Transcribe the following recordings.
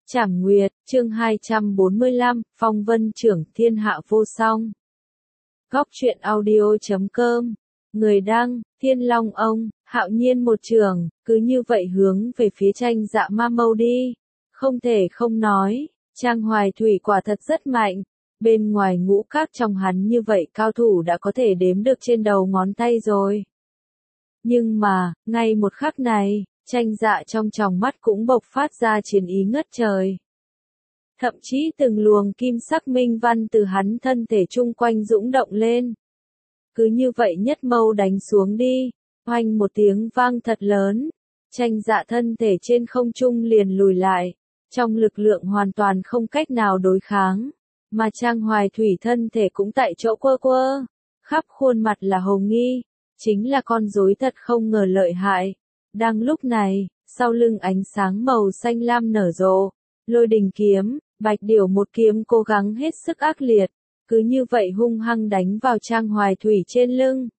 Trảm Nguyệt, chương 245, Phong Vân trưởng thiên hạ vô song. Góc truyện audio.com. Người đăng, Thiên Long ông, Hạo Nhiên một trường, cứ như vậy hướng về phía Tranh Dạ Ma Mâu đi. Không thể không nói, Trang Hoài Thủy quả thật rất mạnh. Bên ngoài ngũ các trong hắn như vậy cao thủ đã có thể đếm được trên đầu ngón tay rồi. Nhưng mà, ngay một khắc này, Tranh Dạ trong tròng mắt cũng bộc phát ra chiến ý ngất trời. Thậm chí từng luồng kim sắc minh văn từ hắn thân thể chung quanh dũng động lên. Cứ như vậy nhất mâu đánh xuống đi, oanh một tiếng vang thật lớn. Tranh Dạ thân thể trên không trung liền lùi lại, trong lực lượng hoàn toàn không cách nào đối kháng. Mà Trang Hoài Thủy thân thể cũng tại chỗ quơ quơ, khắp khuôn mặt là hồng nghi, chính là con rối thật không ngờ lợi hại. Đang lúc này, sau lưng ánh sáng màu xanh lam nở rộ, Lôi Đình kiếm, Bạch Điểu một kiếm cố gắng hết sức ác liệt, cứ như vậy hung hăng đánh vào Trang Hoài Thủy trên lưng.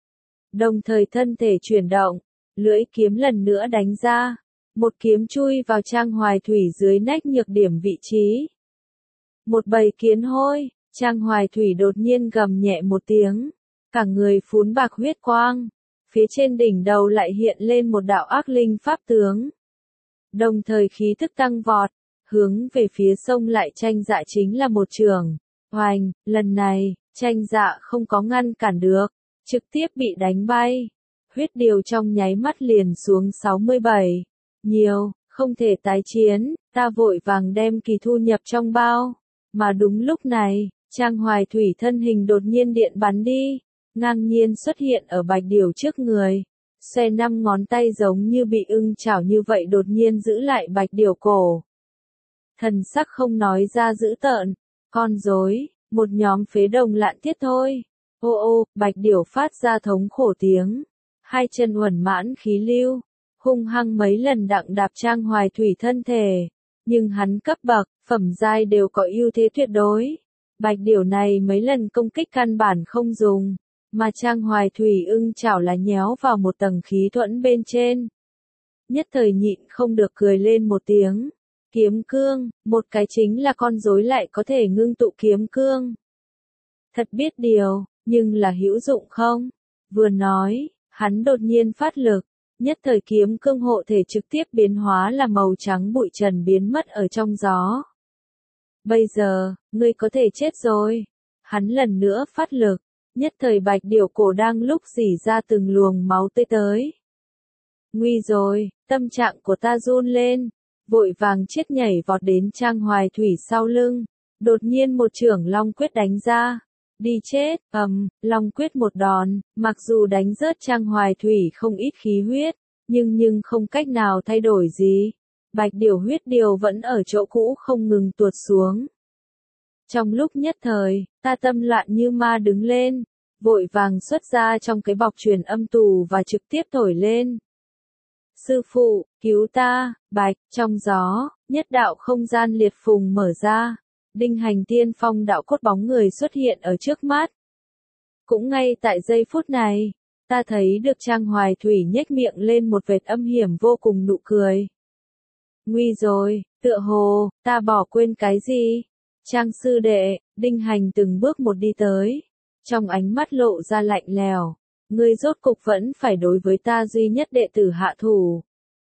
Đồng thời thân thể chuyển động, lưỡi kiếm lần nữa đánh ra, một kiếm chui vào Trang Hoài Thủy dưới nách nhược điểm vị trí. Một bầy kiến hôi, Trang Hoài Thủy đột nhiên gầm nhẹ một tiếng, cả người phún bạc huyết quang, phía trên đỉnh đầu lại hiện lên một đạo ác linh pháp tướng. Đồng thời khí thức tăng vọt, hướng về phía sông lại Tranh Dạ chính là một trường. Oanh, lần này, Tranh Dạ không có ngăn cản được, trực tiếp bị đánh bay. Huyết điều trong nháy mắt liền xuống 67. Nhiều, không thể tái chiến, ta vội vàng đem kỳ thu nhập trong bao. Mà đúng lúc này, Trang Hoài Thủy thân hình đột nhiên điện bắn đi, ngang nhiên xuất hiện ở Bạch Điểu trước người. Xoe 5 ngón tay giống như bị ưng chảo như vậy đột nhiên giữ lại Bạch Điểu cổ. Thần sắc không nói ra dữ tợn, con rối, một nhóm phế đồng lạn tiết thôi. Ô ô, Bạch Điểu phát ra thống khổ tiếng, hai chân uẩn mãn khí lưu, hung hăng mấy lần đặng đạp Trang Hoài Thủy thân thể. Nhưng hắn cấp bậc, phẩm giai đều có ưu thế tuyệt đối. Bạch Điểu này mấy lần công kích căn bản không dùng, mà Trang Hoài Thủy ưng chảo là nhéo vào một tầng khí thuẫn bên trên. Nhất thời nhịn không được cười lên một tiếng. Kiếm cương, một cái chính là con rối lại có thể ngưng tụ kiếm cương. Thật biết điều, nhưng là hữu dụng không? Vừa nói, hắn đột nhiên phát lực, nhất thời kiếm cương hộ thể trực tiếp biến hóa là màu trắng bụi trần biến mất ở trong gió. Bây giờ, ngươi có thể chết rồi. Hắn lần nữa phát lực, nhất thời Bạch Điểu cổ đang lúc rỉ ra từng luồng máu tươi tới. Nguy rồi, tâm trạng của ta run lên. Vội vàng chết nhảy vọt đến Trang Hoài Thủy sau lưng, đột nhiên một chưởng long quyết đánh ra, đi chết, long quyết một đòn, mặc dù đánh rớt Trang Hoài Thủy không ít khí huyết, nhưng không cách nào thay đổi gì, Bạch Điểu huyết điều vẫn ở chỗ cũ không ngừng tuột xuống. Trong lúc nhất thời, ta tâm loạn như ma đứng lên, vội vàng xuất ra trong cái bọc truyền âm tù và trực tiếp thổi lên. Sư phụ, cứu ta, Bạch, trong gió, nhất đạo không gian liệt phùng mở ra, Đinh Hành Tiên Phong đạo cốt bóng người xuất hiện ở trước mắt. Cũng ngay tại giây phút này, ta thấy được Trang Hoài Thủy nhếch miệng lên một vệt âm hiểm vô cùng nụ cười. Nguy rồi, tựa hồ, ta bỏ quên cái gì? Trang sư đệ, Đinh Hành từng bước một đi tới, trong ánh mắt lộ ra lạnh lèo. Ngươi rốt cục vẫn phải đối với ta duy nhất đệ tử hạ thủ.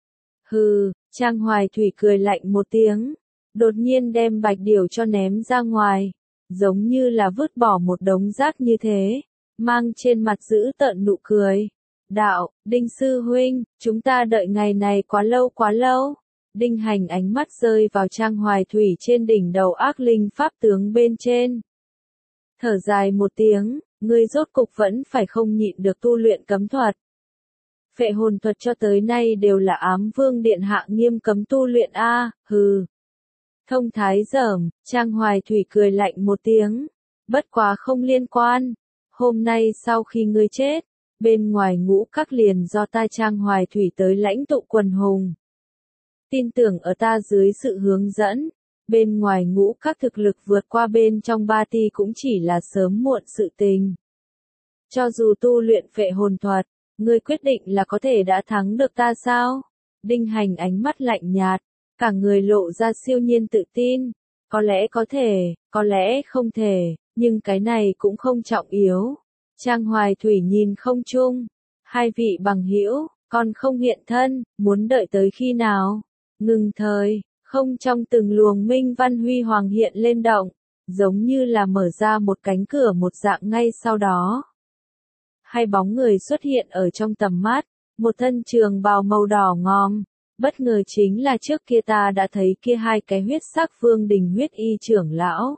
Hừ, Trang Hoài Thủy cười lạnh một tiếng, đột nhiên đem Bạch Điểu cho ném ra ngoài, giống như là vứt bỏ một đống rác như thế, mang trên mặt dữ tợn nụ cười. Đạo, Đinh sư huynh, chúng ta đợi ngày này quá lâu. Đinh Hành ánh mắt rơi vào Trang Hoài Thủy trên đỉnh đầu ác linh pháp tướng bên trên. Thở dài một tiếng. Ngươi rốt cục vẫn phải không nhịn được tu luyện cấm thuật. Phệ hồn thuật cho tới nay đều là Ám Vương Điện Hạ nghiêm cấm tu luyện hừ. Thông thái dởm, Trang Hoài Thủy cười lạnh một tiếng. Bất quá không liên quan. Hôm nay sau khi ngươi chết, bên ngoài ngũ các liền do ta Trang Hoài Thủy tới lãnh tụ quần hùng. Tin tưởng ở ta dưới sự hướng dẫn. Bên ngoài ngũ các thực lực vượt qua bên trong ba ti cũng chỉ là sớm muộn sự tình. Cho dù tu luyện phệ hồn thuật, ngươi quyết định là có thể đã thắng được ta sao? Đinh Hành ánh mắt lạnh nhạt, cả người lộ ra siêu nhiên tự tin. Có lẽ có thể, có lẽ không thể, nhưng cái này cũng không trọng yếu. Trang Hoài Thủy nhìn không chung. Hai vị bằng hữu, còn không hiện thân, muốn đợi tới khi nào? Ngừng thời, không trong từng luồng minh văn huy hoàng hiện lên động, giống như là mở ra một cánh cửa một dạng ngay sau đó. Hai bóng người xuất hiện ở trong tầm mắt, một thân trường bào màu đỏ ngòm. Bất ngờ chính là trước kia ta đã thấy kia hai cái huyết sắc Vương Đình huyết y trưởng lão.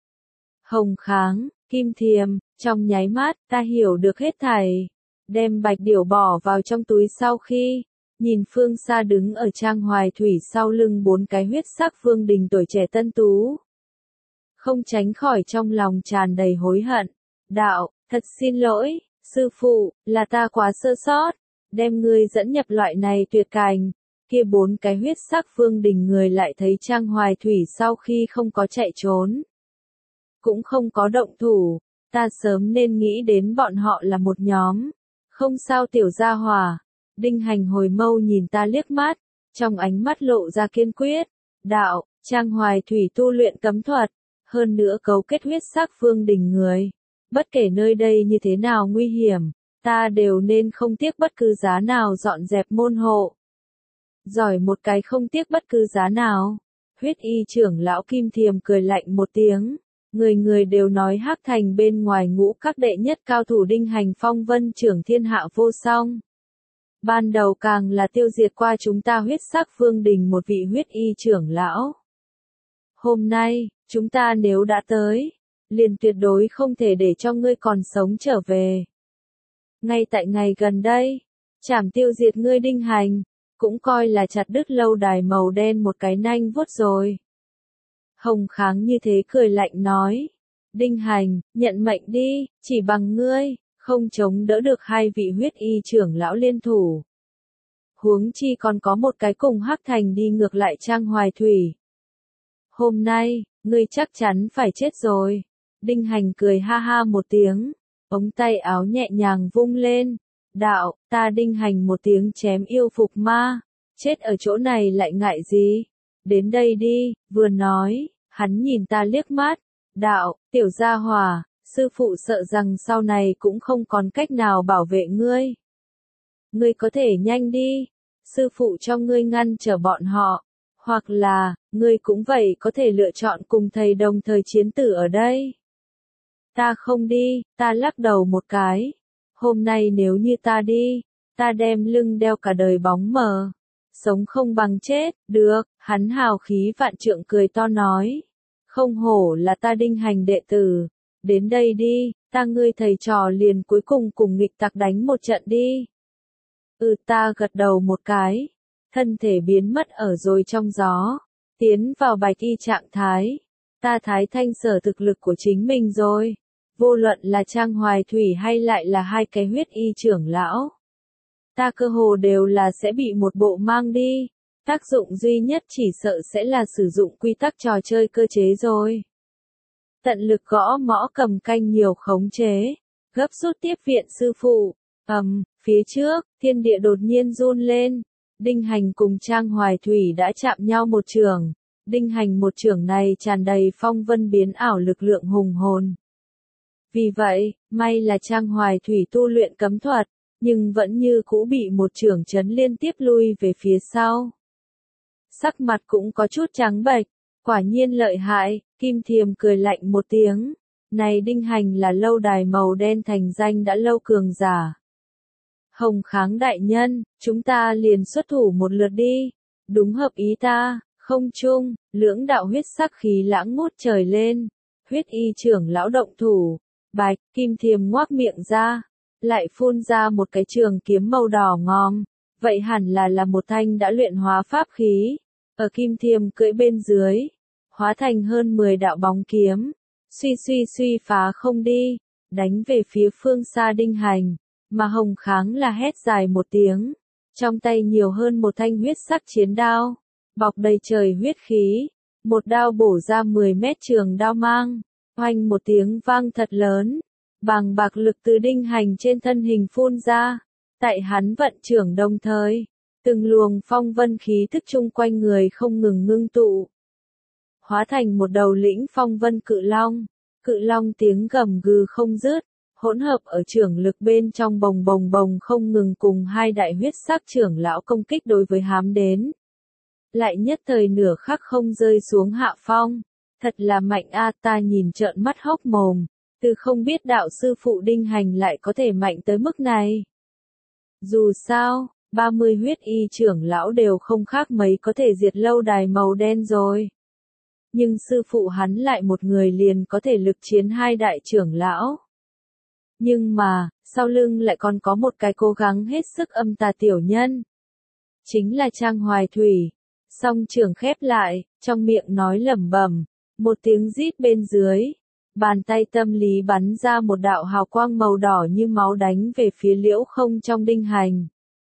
Hồng Kháng, Kim Thiềm, trong nháy mắt, ta hiểu được hết thảy. Đem bạch điểu bỏ vào trong túi sau khi, nhìn phương xa đứng ở Trang Hoài Thủy sau lưng bốn cái huyết sắc Vương Đình tuổi trẻ tân tú. Không tránh khỏi trong lòng tràn đầy hối hận. Đạo, thật xin lỗi, sư phụ, là ta quá sơ sót, đem ngươi dẫn nhập loại này tuyệt cảnh. Kia bốn cái huyết sắc Vương Đình người lại thấy Trang Hoài Thủy sau khi không có chạy trốn, cũng không có động thủ, ta sớm nên nghĩ đến bọn họ là một nhóm. Không sao tiểu gia hỏa. Đinh Hành hồi mâu nhìn ta liếc mắt, trong ánh mắt lộ ra kiên quyết. Đạo, Trang Hoài Thủy tu luyện cấm thuật, hơn nữa cấu kết huyết sắc Vương Đình người. Bất kể nơi đây như thế nào nguy hiểm, ta đều nên không tiếc bất cứ giá nào dọn dẹp môn hộ. Giỏi một cái không tiếc bất cứ giá nào. Huyết y trưởng lão Kim Thiềm cười lạnh một tiếng. Người người đều nói Hắc Thành bên ngoài ngũ các đệ nhất cao thủ Đinh Hành phong vân trưởng thiên hạ vô song. Ban đầu càng là tiêu diệt qua chúng ta huyết sắc Vương Đình một vị huyết y trưởng lão. Hôm nay, chúng ta nếu đã tới, liền tuyệt đối không thể để cho ngươi còn sống trở về. Ngay tại ngày gần đây, chảm tiêu diệt ngươi Đinh Hành, cũng coi là chặt đứt lâu đài màu đen một cái nanh vuốt rồi. Hồng Kháng như thế cười lạnh nói. Đinh Hành, nhận mệnh đi, chỉ bằng ngươi, không chống đỡ được hai vị huyết y trưởng lão liên thủ. Huống chi còn có một cái cùng Hắc Thành đi ngược lại Trang Hoài Thủy. Hôm nay, ngươi chắc chắn phải chết rồi. Đinh Hành cười ha ha một tiếng, ống tay áo nhẹ nhàng vung lên. Đạo, ta Đinh Hành một tiếng chém yêu phục ma, chết ở chỗ này lại ngại gì? Đến đây đi, vừa nói, hắn nhìn ta liếc mắt. Đạo, tiểu gia hỏa, sư phụ sợ rằng sau này cũng không còn cách nào bảo vệ ngươi. Ngươi có thể nhanh đi, sư phụ cho ngươi ngăn trở bọn họ, hoặc là, ngươi cũng vậy có thể lựa chọn cùng thầy đồng thời chiến tử ở đây. Ta không đi, ta lắc đầu một cái. Hôm nay nếu như ta đi, ta đem lưng đeo cả đời bóng mờ. Sống không bằng chết, được, hắn hào khí vạn trượng cười to nói. Không hổ là ta Đinh Hành đệ tử. Đến đây đi, ta ngươi thầy trò liền cuối cùng cùng nghịch tặc đánh một trận đi. Ta gật đầu một cái. Thân thể biến mất ở rồi trong gió. Tiến vào bạch y trạng thái. Ta thái thanh sở thực lực của chính mình rồi. Vô luận là Trang Hoài Thủy hay lại là hai cái huyết y trưởng lão. Ta cơ hồ đều là sẽ bị một bộ mang đi. Tác dụng duy nhất chỉ sợ sẽ là sử dụng quy tắc trò chơi cơ chế rồi. Tận lực gõ mõ cầm canh nhiều khống chế. Gấp rút tiếp viện sư phụ. Phía trước, thiên địa đột nhiên run lên. Đinh Hành cùng Trang Hoài Thủy đã chạm nhau một trường. Đinh Hành một trường này tràn đầy phong vân biến ảo lực lượng hùng hồn. Vì vậy, may là Trang Hoài Thủy tu luyện cấm thuật, nhưng vẫn như cũ bị một chưởng chấn liên tiếp lui về phía sau. Sắc mặt cũng có chút trắng bệch, quả nhiên lợi hại, Kim Thiềm cười lạnh một tiếng. Này Đinh Hành là lâu đài màu đen thành danh đã lâu cường giả. Hồng Kháng đại nhân, chúng ta liền xuất thủ một lượt đi. Đúng hợp ý ta, không chung, lưỡng đạo huyết sắc khí lãng ngút trời lên. Huyết y trưởng lão động thủ. Bạch, Kim Thiềm ngoác miệng ra, lại phun ra một cái trường kiếm màu đỏ ngòm. Vậy hẳn là một thanh đã luyện hóa pháp khí. Ở Kim Thiềm cưỡi bên dưới, hóa thành hơn 10 đạo bóng kiếm. Suy phá không đi, đánh về phía phương xa Đinh Hành. Mà Hồng Kháng là hét dài một tiếng. Trong tay nhiều hơn một thanh huyết sắc chiến đao. Bọc đầy trời huyết khí. Một đao bổ ra 10 mét trường đao mang. Oanh một tiếng vang thật lớn, bàng bạc lực từ Đinh Hành trên thân hình phun ra, tại hắn vận trưởng đồng thời, từng luồng phong vân khí thức chung quanh người không ngừng ngưng tụ, hóa thành một đầu lĩnh phong vân cự long tiếng gầm gừ không dứt, hỗn hợp ở trưởng lực bên trong bồng bồng bồng không ngừng cùng hai đại huyết sắc trưởng lão công kích đối với hám đến. Lại nhất thời nửa khắc không rơi xuống hạ phong, thật là mạnh a, ta nhìn trợn mắt hốc mồm, từ không biết đạo sư phụ Đinh Hành lại có thể mạnh tới mức này. Dù sao, 30 huyết y trưởng lão đều không khác mấy có thể diệt lâu đài màu đen rồi. Nhưng sư phụ hắn lại một người liền có thể lực chiến hai đại trưởng lão. Nhưng mà, sau lưng lại còn có một cái cố gắng hết sức âm tà tiểu nhân. Chính là Trang Hoài Thủy. Song trưởng khép lại, trong miệng nói lẩm bẩm, một tiếng rít bên dưới. Bàn tay tâm lý bắn ra một đạo hào quang màu đỏ như máu đánh về phía Liễu Không trong Đinh Hành.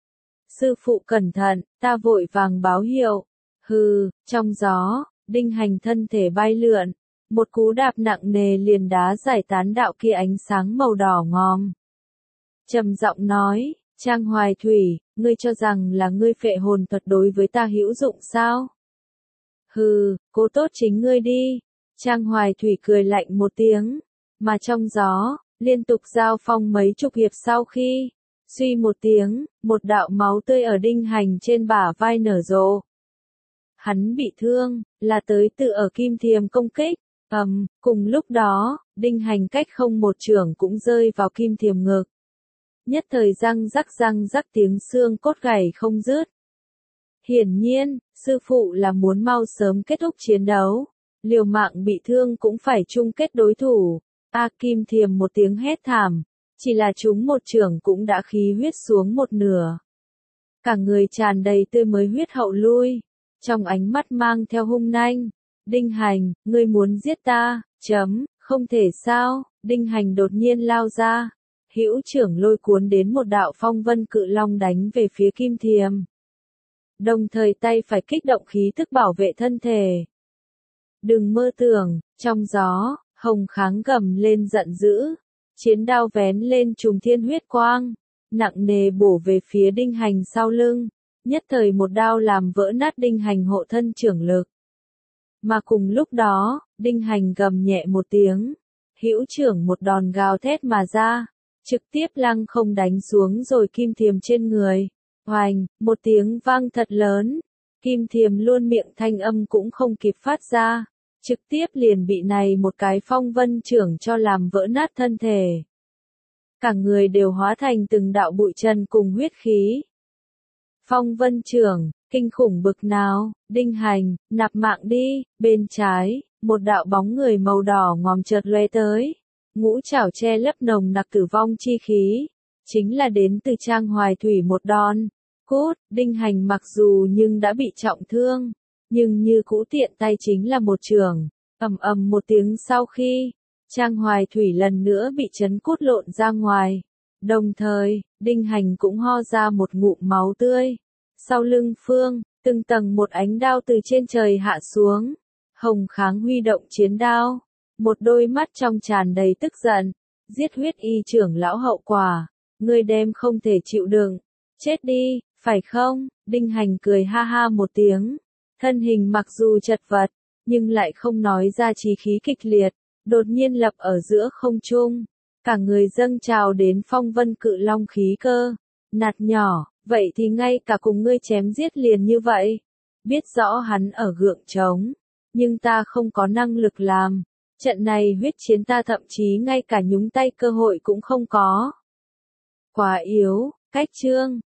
Sư phụ cẩn thận, ta vội vàng báo hiệu. Hừ, trong gió, Đinh Hành thân thể bay lượn, một cú đạp nặng nề liền đá giải tán đạo kia ánh sáng màu đỏ ngòm. Trầm giọng nói, Trang Hoài Thủy, ngươi cho rằng là ngươi phệ hồn thuật đối với ta hữu dụng sao? Hừ, cố tốt chính ngươi đi. Trang Hoài Thủy cười lạnh một tiếng, mà trong gió, liên tục giao phong mấy chục hiệp sau khi, suy một tiếng, một đạo máu tươi ở Đinh Hành trên bả vai nở rộ. Hắn bị thương, là tới tự ở kim thiềm công kích, cùng lúc đó, Đinh Hành cách không một chưởng cũng rơi vào kim thiềm ngực. Nhất thời răng rắc tiếng xương cốt gãy không dứt. Hiển nhiên, sư phụ là muốn mau sớm kết thúc chiến đấu, liều mạng bị thương cũng phải chung kết đối thủ. Kim thiềm một tiếng hét thảm, chỉ là chúng một chưởng cũng đã khí huyết xuống một nửa. Cả người tràn đầy tươi mới huyết hậu lui, trong ánh mắt mang theo hung nanh. Đinh Hành, ngươi muốn giết ta, không thể sao, Đinh Hành đột nhiên lao ra. Hữu trưởng lôi cuốn đến một đạo phong vân cự long đánh về phía kim thiềm. Đồng thời tay phải kích động khí tức bảo vệ thân thể. Đừng mơ tưởng, trong gió, Hồng Kháng gầm lên giận dữ. Chiến đao vén lên trùng thiên huyết quang, nặng nề bổ về phía Đinh Hành sau lưng. Nhất thời một đao làm vỡ nát Đinh Hành hộ thân trưởng lực. Mà cùng lúc đó, Đinh Hành gầm nhẹ một tiếng. Hữu trưởng một đòn gào thét mà ra. Trực tiếp lăng không đánh xuống rồi kim thiềm trên người. Hoành, một tiếng vang thật lớn. Kim thiềm luôn miệng thanh âm cũng không kịp phát ra. Trực tiếp liền bị này một cái phong vân trưởng cho làm vỡ nát thân thể. Cả người đều hóa thành từng đạo bụi trần cùng huyết khí. Phong vân trưởng, kinh khủng bực nào, Đinh Hành, nạp mạng đi, bên trái, một đạo bóng người màu đỏ ngòm chợt lóe tới. Ngũ trảo che lấp nồng nặc tử vong chi khí, chính là đến từ Trang Hoài Thủy một đòn. Cút, Đinh Hành mặc dù nhưng đã bị trọng thương, nhưng như cũ tiện tay chính là một chưởng, một tiếng sau khi, Trang Hoài Thủy lần nữa bị chấn cút lộn ra ngoài. Đồng thời, Đinh Hành cũng ho ra một ngụm máu tươi. Sau lưng Phương, từng tầng một ánh đao từ trên trời hạ xuống. Hồng Kháng huy động chiến đao. Một đôi mắt trong tràn đầy tức giận. Giết huyết y trưởng lão hậu quả. Ngươi đem không thể chịu đựng. Chết đi, phải không? Đinh Hành cười ha ha một tiếng. Thân hình mặc dù chật vật, nhưng lại không nói ra chí khí kịch liệt. Đột nhiên lập ở giữa không trung. Cả người dâng trào đến phong vân cự long khí cơ. Nạt nhỏ, vậy thì ngay cả cùng ngươi chém giết liền như vậy. Biết rõ hắn ở gượng trống. Nhưng ta không có năng lực làm. Trận này huyết chiến ta thậm chí ngay cả nhúng tay cơ hội cũng không có. Quá yếu, cách chương.